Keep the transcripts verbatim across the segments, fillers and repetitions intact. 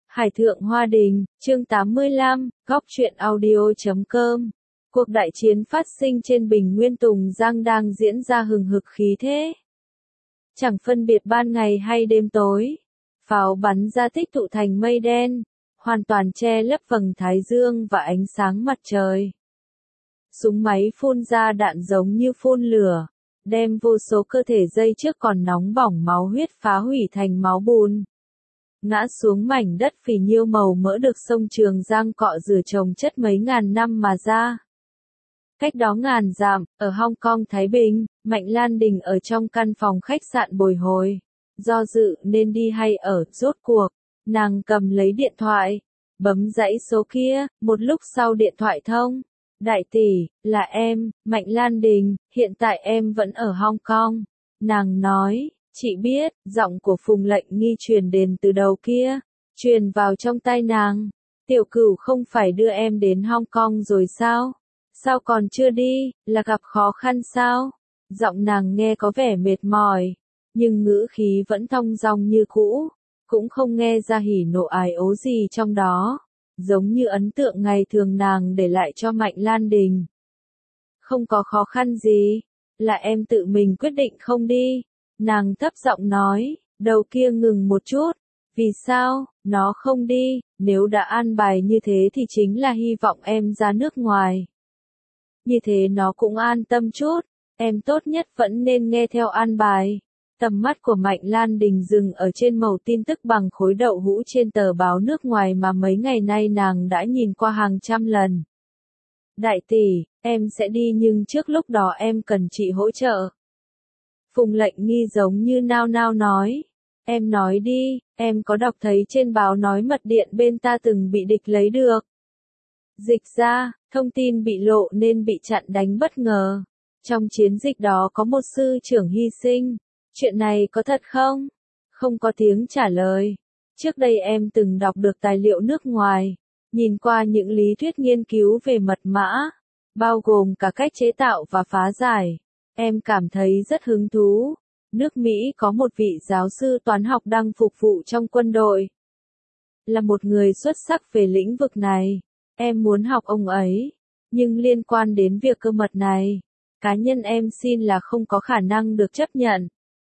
Hải thượng Hoa Đình, chương tám mươi lăm, góc truyện audio chấm com. Cuộc đại chiến phát sinh trên bình nguyên Tùng Giang đang diễn ra hừng hực khí thế. Chẳng phân biệt ban ngày hay đêm tối. Pháo bắn ra tích tụ thành mây đen, hoàn toàn che lấp vầng thái dương và ánh sáng mặt trời. Súng máy phun ra đạn giống như phun lửa, đem vô số cơ thể dây trước còn nóng bỏng máu huyết phá hủy thành máu bùn. Ngã xuống mảnh đất phì nhiêu màu mỡ được sông Trường Giang cọ rửa trồng chất mấy ngàn năm mà ra. Cách đó ngàn dặm, ở Hong Kong Thái Bình, Mạnh Lan Đình ở trong căn phòng khách sạn bồi hồi. Do dự nên đi hay ở, rốt cuộc, nàng cầm lấy điện thoại, bấm dãy số kia, một lúc sau điện thoại thông. Đại tỷ, là em, Mạnh Lan Đình, hiện tại em vẫn ở Hong Kong. Nàng nói, chị biết, giọng của Phùng Lệnh Nghi truyền đến từ đầu kia, truyền vào trong tai nàng. Tiểu Cửu không phải đưa em đến Hong Kong rồi sao? Sao còn chưa đi, là gặp khó khăn sao? Giọng nàng nghe có vẻ mệt mỏi, nhưng ngữ khí vẫn thong dong như cũ, cũng không nghe ra hỉ nộ ái ố gì trong đó, giống như ấn tượng ngày thường nàng để lại cho Mạnh Lan Đình. Không có khó khăn gì, là em tự mình quyết định không đi. Nàng thấp giọng nói, đầu kia ngừng một chút. Vì sao, nó không đi, nếu đã an bài như thế thì chính là hy vọng em ra nước ngoài. Như thế nó cũng an tâm chút, em tốt nhất vẫn nên nghe theo an bài. Tầm mắt của Mạnh Lan Đình dừng ở trên mẩu tin tức bằng khối đậu hũ trên tờ báo nước ngoài mà mấy ngày nay nàng đã nhìn qua hàng trăm lần. Đại tỷ, em sẽ đi nhưng trước lúc đó em cần chị hỗ trợ. Phùng Lệnh Nghi giống như nao nao nói. Em nói đi, em có đọc thấy trên báo nói mật điện bên ta từng bị địch lấy được. Dịch ra, thông tin bị lộ nên bị chặn đánh bất ngờ. Trong chiến dịch đó có một sư trưởng hy sinh. Chuyện này có thật không? Không có tiếng trả lời. Trước đây em từng đọc được tài liệu nước ngoài, nhìn qua những lý thuyết nghiên cứu về mật mã, bao gồm cả cách chế tạo và phá giải. Em cảm thấy rất hứng thú. Nước Mỹ có một vị giáo sư toán học đang phục vụ trong quân đội. Là một người xuất sắc về lĩnh vực này. Em muốn học ông ấy. Nhưng liên quan đến việc cơ mật này, cá nhân em xin là không có khả năng được chấp nhận.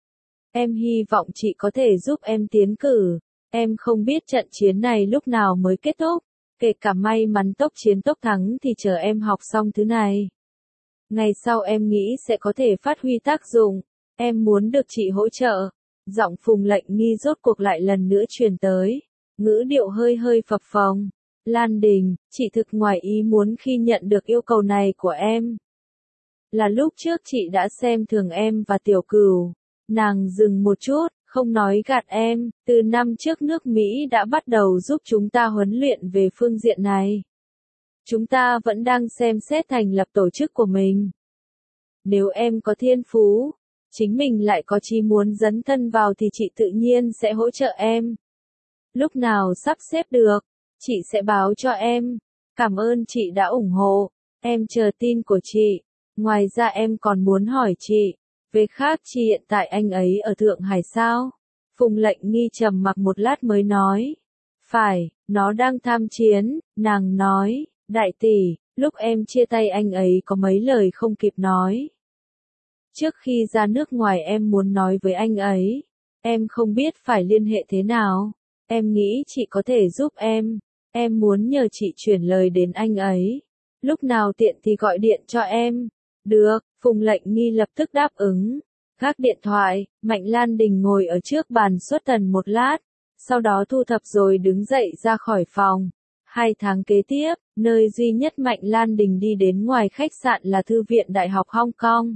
Em hy vọng chị có thể giúp em tiến cử. Em không biết trận chiến này lúc nào mới kết thúc. Kể cả may mắn tốc chiến tốc thắng thì chờ em học xong thứ này. Ngày sau em nghĩ sẽ có thể phát huy tác dụng. Em muốn được chị hỗ trợ. Giọng Phùng Lệnh Nghi rốt cuộc lại lần nữa truyền tới. Ngữ điệu hơi hơi phập phồng. Lan Đình, chị thực ngoài ý muốn khi nhận được yêu cầu này của em. Là lúc trước chị đã xem thường em và Tiểu Cửu. Nàng dừng một chút, không nói gạt em. Từ năm trước nước Mỹ đã bắt đầu giúp chúng ta huấn luyện về phương diện này. Chúng ta vẫn đang xem xét thành lập tổ chức của mình. Nếu em có thiên phú, chính mình lại có chí muốn dấn thân vào thì chị tự nhiên sẽ hỗ trợ em. Lúc nào sắp xếp được, chị sẽ báo cho em. Cảm ơn chị đã ủng hộ. Em chờ tin của chị. Ngoài ra em còn muốn hỏi chị, về khác chi hiện tại anh ấy ở Thượng Hải sao? Phùng Lệnh Nghi trầm mặc một lát mới nói. Phải, nó đang tham chiến, nàng nói. Đại tỷ, lúc em chia tay anh ấy có mấy lời không kịp nói. Trước khi ra nước ngoài em muốn nói với anh ấy. Em không biết phải liên hệ thế nào. Em nghĩ chị có thể giúp em. Em muốn nhờ chị chuyển lời đến anh ấy. Lúc nào tiện thì gọi điện cho em. Được, Phùng Lệnh Nghi lập tức đáp ứng. Gác điện thoại, Mạnh Lan Đình ngồi ở trước bàn xuất thần một lát. Sau đó thu thập rồi đứng dậy ra khỏi phòng. Hai tháng kế tiếp, nơi duy nhất Mạnh Lan Đình đi đến ngoài khách sạn là Thư viện Đại học Hong Kong.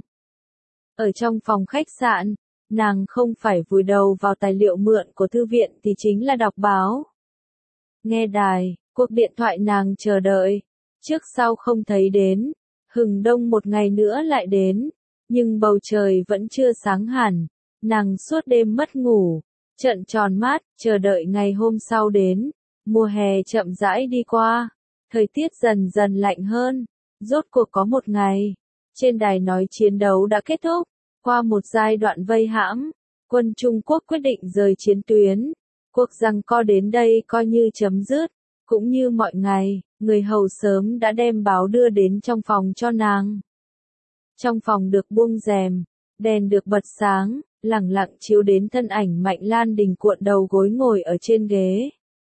Ở trong phòng khách sạn, nàng không phải vùi đầu vào tài liệu mượn của thư viện thì chính là đọc báo. Nghe đài, cuộc điện thoại nàng chờ đợi. Trước sau không thấy đến. Hừng đông một ngày nữa lại đến. Nhưng bầu trời vẫn chưa sáng hẳn. Nàng suốt đêm mất ngủ. Trợn tròn mắt, chờ đợi ngày hôm sau đến. Mùa hè chậm rãi đi qua. Thời tiết dần dần lạnh hơn. Rốt cuộc có một ngày. Trên đài nói chiến đấu đã kết thúc. Qua một giai đoạn vây hãm, quân Trung Quốc quyết định rời chiến tuyến. Cuộc giằng co đến đây coi như chấm dứt, cũng như mọi ngày, người hầu sớm đã đem báo đưa đến trong phòng cho nàng. Trong phòng được buông rèm, đèn được bật sáng, lẳng lặng chiếu đến thân ảnh Mạnh Lan Đình cuộn đầu gối ngồi ở trên ghế.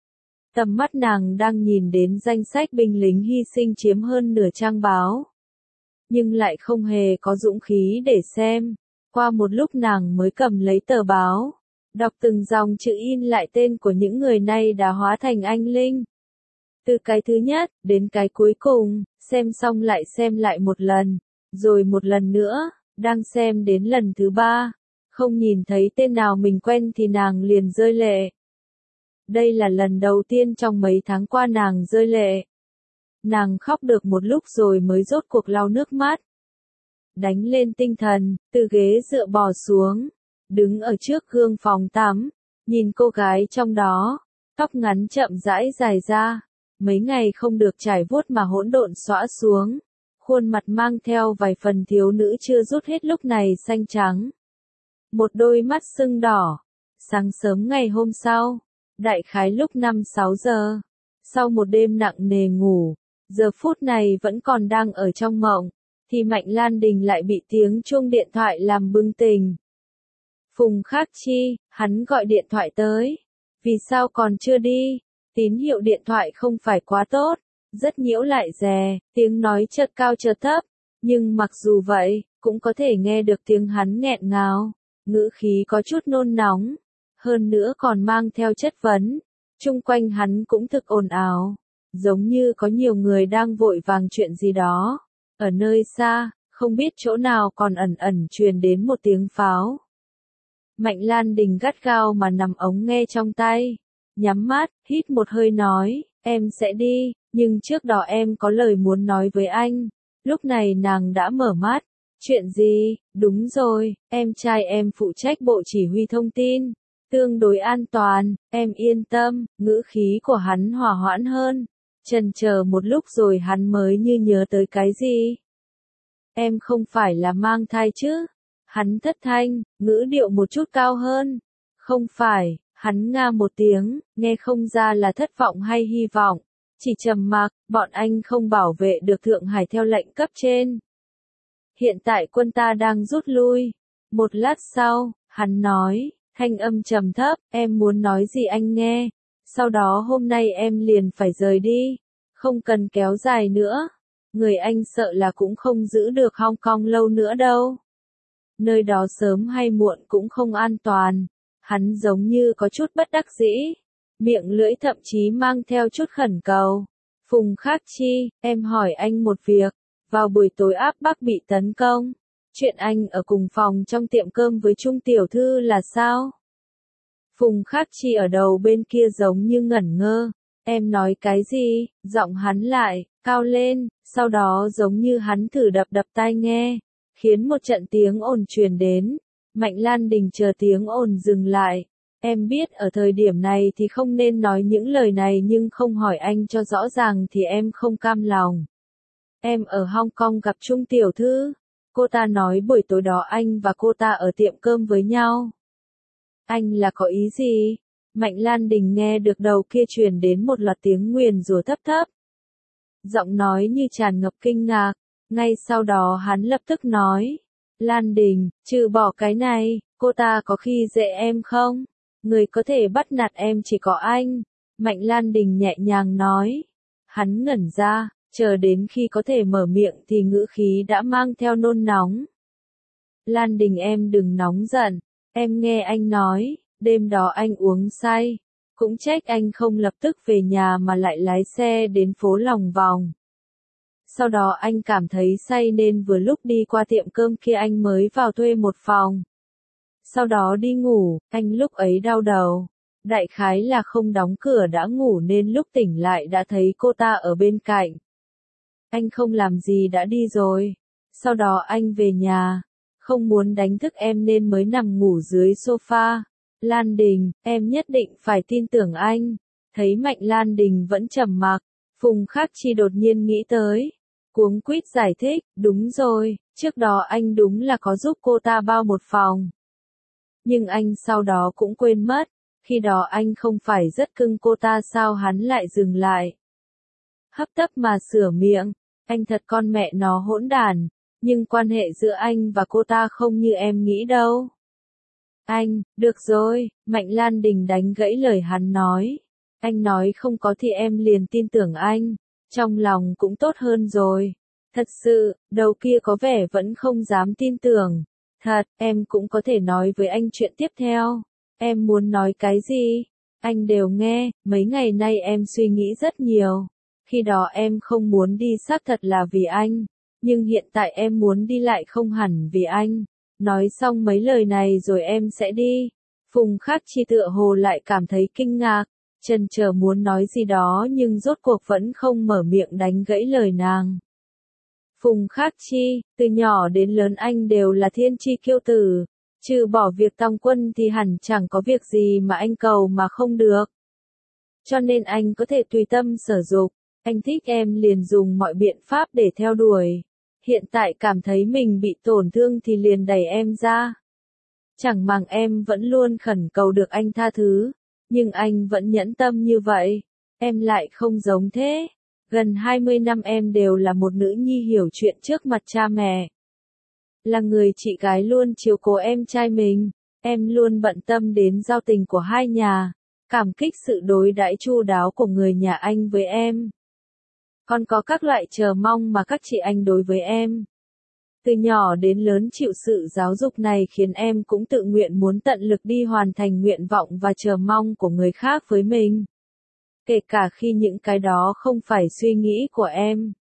Tầm mắt nàng đang nhìn đến danh sách binh lính hy sinh chiếm hơn nửa trang báo. Nhưng lại không hề có dũng khí để xem. Qua một lúc nàng mới cầm lấy tờ báo, đọc từng dòng chữ in lại tên của những người này đã hóa thành anh linh. Từ cái thứ nhất, đến cái cuối cùng, xem xong lại xem lại một lần, rồi một lần nữa, đang xem đến lần thứ ba. Không nhìn thấy tên nào mình quen thì nàng liền rơi lệ. Đây là lần đầu tiên trong mấy tháng qua nàng rơi lệ. Nàng khóc được một lúc rồi mới rốt cuộc lau nước mắt. Đánh lên tinh thần, từ ghế dựa bò xuống, đứng ở trước gương phòng tắm, nhìn cô gái trong đó, tóc ngắn chậm rãi dài ra, mấy ngày không được trải vuốt mà hỗn độn xõa xuống, khuôn mặt mang theo vài phần thiếu nữ chưa rút hết lúc này xanh trắng. Một đôi mắt sưng đỏ. Sáng sớm ngày hôm sau, đại khái lúc năm sáu giờ, sau một đêm nặng nề ngủ, giờ phút này vẫn còn đang ở trong mộng, thì Mạnh Lan Đình lại bị tiếng chuông điện thoại làm bừng tỉnh. Phùng Khắc Chi, hắn gọi điện thoại tới. Vì sao còn chưa đi? Tín hiệu điện thoại không phải quá tốt, rất nhiễu lại rè, tiếng nói chợt cao chợt thấp, nhưng mặc dù vậy, cũng có thể nghe được tiếng hắn nghẹn ngào, ngữ khí có chút nôn nóng, hơn nữa còn mang theo chất vấn. Chung quanh hắn cũng thực ồn ào, giống như có nhiều người đang vội vàng chuyện gì đó. Ở nơi xa, không biết chỗ nào còn ẩn ẩn truyền đến một tiếng pháo. Mạnh Lan Đình gắt gao mà nằm ống nghe trong tay, nhắm mắt, hít một hơi nói, em sẽ đi, nhưng trước đó em có lời muốn nói với anh. Lúc này nàng đã mở mắt. Chuyện gì? Đúng rồi, em trai em phụ trách bộ chỉ huy thông tin. Tương đối an toàn, em yên tâm, ngữ khí của hắn hòa hoãn hơn. Chần chờ một lúc rồi hắn mới như nhớ tới cái gì. Em không phải là mang thai chứ? Hắn thất thanh, ngữ điệu một chút cao hơn. Không phải, hắn nga một tiếng, nghe không ra là thất vọng hay hy vọng. Chỉ trầm mặc, bọn anh không bảo vệ được Thượng Hải theo lệnh cấp trên. Hiện tại quân ta đang rút lui. Một lát sau, hắn nói, thanh âm trầm thấp, em muốn nói gì anh nghe. Sau đó hôm nay em liền phải rời đi. Không cần kéo dài nữa. Người anh sợ là cũng không giữ được Hong Kong lâu nữa đâu. Nơi đó sớm hay muộn cũng không an toàn. Hắn giống như có chút bất đắc dĩ. Miệng lưỡi thậm chí mang theo chút khẩn cầu. Phùng Khắc Chi, em hỏi anh một việc. Vào buổi tối áp Bắc bị tấn công. Chuyện anh ở cùng phòng trong tiệm cơm với Trung tiểu thư là sao? Phùng Khắc Chi ở đầu bên kia giống như ngẩn ngơ. Em nói cái gì? Giọng hắn lại, cao lên, sau đó giống như hắn thử đập đập tai nghe. Khiến một trận tiếng ồn truyền đến. Mạnh Lan Đình chờ tiếng ồn dừng lại. Em biết ở thời điểm này thì không nên nói những lời này nhưng không hỏi anh cho rõ ràng thì em không cam lòng. Em ở Hong Kong gặp Trung tiểu thư. Cô ta nói buổi tối đó anh và cô ta ở tiệm cơm với nhau. Anh là có ý gì? Mạnh Lan Đình nghe được đầu kia truyền đến một loạt tiếng nguyền rủa thấp thấp. Giọng nói như tràn ngập kinh ngạc. Ngay sau đó hắn lập tức nói. Lan Đình, trừ bỏ cái này, cô ta có khi dễ em không? Người có thể bắt nạt em chỉ có anh. Mạnh Lan Đình nhẹ nhàng nói. Hắn ngẩn ra, chờ đến khi có thể mở miệng thì ngữ khí đã mang theo nôn nóng. Lan Đình em đừng nóng giận, em nghe anh nói, đêm đó anh uống say. Cũng trách anh không lập tức về nhà mà lại lái xe đến phố lòng vòng. Sau đó anh cảm thấy say nên vừa lúc đi qua tiệm cơm kia anh mới vào thuê một phòng. Sau đó đi ngủ, anh lúc ấy đau đầu. Đại khái là không đóng cửa đã ngủ nên lúc tỉnh lại đã thấy cô ta ở bên cạnh. Anh không làm gì đã đi rồi. Sau đó anh về nhà. Không muốn đánh thức em nên mới nằm ngủ dưới sofa. Lan Đình, em nhất định phải tin tưởng anh. Thấy Mạnh Lan Đình vẫn trầm mặc. Phùng Khắc Chi đột nhiên nghĩ tới. Cuống quýt giải thích, đúng rồi, trước đó anh đúng là có giúp cô ta bao một phòng. Nhưng anh sau đó cũng quên mất. Khi đó anh không phải rất cưng cô ta sao hắn lại dừng lại. Hấp tấp mà sửa miệng, anh thật con mẹ nó hỗn đản, nhưng quan hệ giữa anh và cô ta không như em nghĩ đâu. Anh, được rồi, Mạnh Lan Đình đánh gãy lời hắn nói. Anh nói không có thì em liền tin tưởng anh, trong lòng cũng tốt hơn rồi. Thật sự, đầu kia có vẻ vẫn không dám tin tưởng. Thật, em cũng có thể nói với anh chuyện tiếp theo. Em muốn nói cái gì? Anh đều nghe, mấy ngày nay em suy nghĩ rất nhiều. Khi đó em không muốn đi xác thật là vì anh, nhưng hiện tại em muốn đi lại không hẳn vì anh. Nói xong mấy lời này rồi em sẽ đi. Phùng Khắc Chi tựa hồ lại cảm thấy kinh ngạc, chần chờ muốn nói gì đó nhưng rốt cuộc vẫn không mở miệng đánh gãy lời nàng. Phùng Khắc Chi, từ nhỏ đến lớn anh đều là thiên chi kiêu tử, trừ bỏ việc tòng quân thì hẳn chẳng có việc gì mà anh cầu mà không được. Cho nên anh có thể tùy tâm sở dục, anh thích em liền dùng mọi biện pháp để theo đuổi. Hiện tại cảm thấy mình bị tổn thương thì liền đẩy em ra. Chẳng màng em vẫn luôn khẩn cầu được anh tha thứ, nhưng anh vẫn nhẫn tâm như vậy. Em lại không giống thế. Gần hai mươi năm em đều là một nữ nhi hiểu chuyện trước mặt cha mẹ. Là người chị gái luôn chiếu cố em trai mình. Em luôn bận tâm đến giao tình của hai nhà. Cảm kích sự đối đãi chu đáo của người nhà anh với em. Còn có các loại chờ mong mà các chị anh đối với em. Từ nhỏ đến lớn chịu sự giáo dục này khiến em cũng tự nguyện muốn tận lực đi hoàn thành nguyện vọng và chờ mong của người khác với mình. Kể cả khi những cái đó không phải suy nghĩ của em.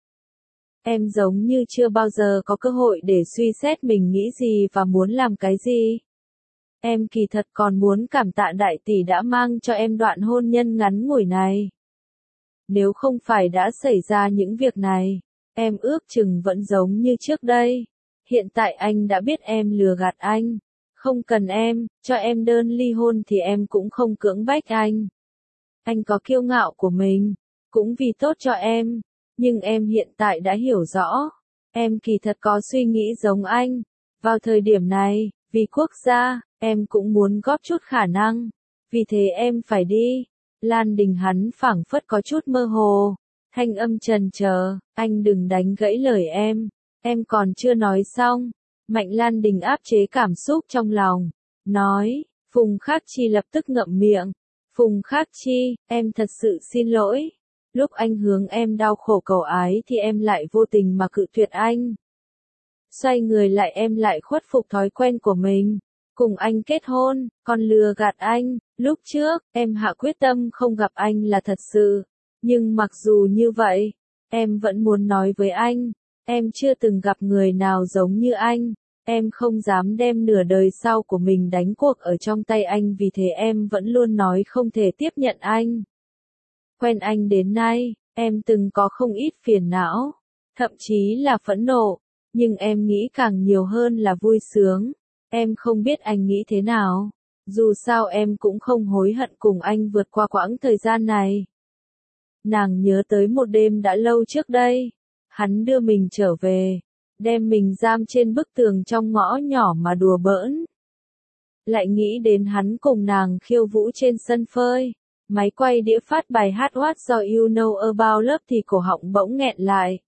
Em giống như chưa bao giờ có cơ hội để suy xét mình nghĩ gì và muốn làm cái gì. Em kỳ thật còn muốn cảm tạ đại tỷ đã mang cho em đoạn hôn nhân ngắn ngủi này. Nếu không phải đã xảy ra những việc này, em ước chừng vẫn giống như trước đây. Hiện tại anh đã biết em lừa gạt anh. Không cần em, cho em đơn ly hôn thì em cũng không cưỡng bách anh. Anh có kiêu ngạo của mình, cũng vì tốt cho em. Nhưng em hiện tại đã hiểu rõ. Em kỳ thật có suy nghĩ giống anh. Vào thời điểm này, vì quốc gia, em cũng muốn góp chút khả năng. Vì thế em phải đi. Lan Đình hắn phảng phất có chút mơ hồ. Thanh âm trần chờ, anh đừng đánh gãy lời em. Em còn chưa nói xong. Mạnh Lan Đình áp chế cảm xúc trong lòng. Nói, Phùng Khắc Chi lập tức ngậm miệng. Phùng Khắc Chi, em thật sự xin lỗi. Lúc anh hướng em đau khổ cầu ái thì em lại vô tình mà cự tuyệt anh. Xoay người lại em lại khuất phục thói quen của mình. Cùng anh kết hôn, còn lừa gạt anh. Lúc trước, em hạ quyết tâm không gặp anh là thật sự. Nhưng mặc dù như vậy, em vẫn muốn nói với anh. Em chưa từng gặp người nào giống như anh. Em không dám đem nửa đời sau của mình đánh cuộc ở trong tay anh vì thế em vẫn luôn nói không thể tiếp nhận anh. Quen anh đến nay, em từng có không ít phiền não, thậm chí là phẫn nộ, nhưng em nghĩ càng nhiều hơn là vui sướng. Em không biết anh nghĩ thế nào, dù sao em cũng không hối hận cùng anh vượt qua quãng thời gian này. Nàng nhớ tới một đêm đã lâu trước đây, hắn đưa mình trở về, đem mình giam trên bức tường trong ngõ nhỏ mà đùa bỡn. Lại nghĩ đến hắn cùng nàng khiêu vũ trên sân phơi. Máy quay đĩa phát bài hát What Do You Know About Love thì cổ họng bỗng nghẹn lại.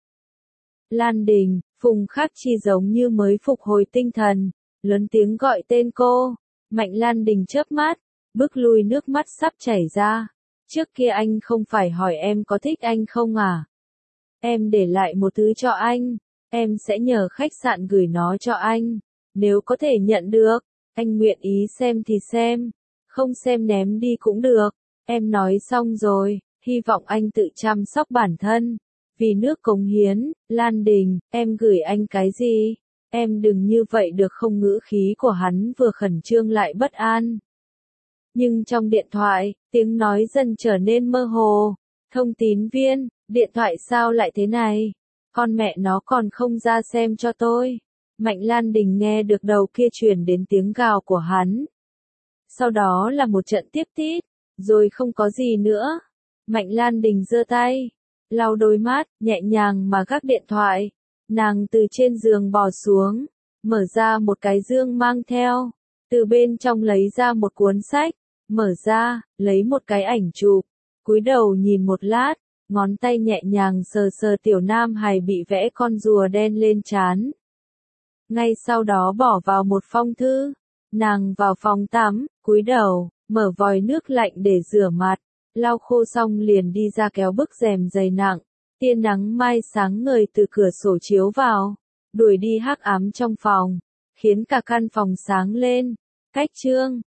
Lan Đình, Phùng Khắc Chi giống như mới phục hồi tinh thần, lớn tiếng gọi tên cô. Mạnh Lan Đình chớp mắt, bước lui nước mắt sắp chảy ra. Trước kia anh không phải hỏi em có thích anh không à? Em để lại một thứ cho anh, em sẽ nhờ khách sạn gửi nó cho anh. Nếu có thể nhận được, anh nguyện ý xem thì xem, không xem ném đi cũng được. Em nói xong rồi, hy vọng anh tự chăm sóc bản thân. Vì nước cống hiến, Lan Đình, em gửi anh cái gì? Em đừng như vậy được không? Ngữ khí của hắn vừa khẩn trương lại bất an. Nhưng trong điện thoại, tiếng nói dần trở nên mơ hồ. Thông tín viên, điện thoại sao lại thế này? Con mẹ nó còn không ra xem cho tôi. Mạnh Lan Đình nghe được đầu kia truyền đến tiếng gào của hắn. Sau đó là một trận tiếp tít. Rồi không có gì nữa. Mạnh Lan Đình giơ tay, lau đôi mắt, nhẹ nhàng mà gác điện thoại. Nàng từ trên giường bò xuống, mở ra một cái dương mang theo. Từ bên trong lấy ra một cuốn sách, mở ra, lấy một cái ảnh chụp, cúi đầu nhìn một lát, ngón tay nhẹ nhàng sờ sờ tiểu nam hài bị vẽ con rùa đen lên trán. Ngay sau đó bỏ vào một phong thư, nàng vào phòng tắm, cúi đầu, mở vòi nước lạnh để rửa mặt, lau khô xong liền đi ra kéo bức rèm dày nặng, tia nắng mai sáng ngời từ cửa sổ chiếu vào, đuổi đi hắc ám trong phòng, khiến cả căn phòng sáng lên. Cách chương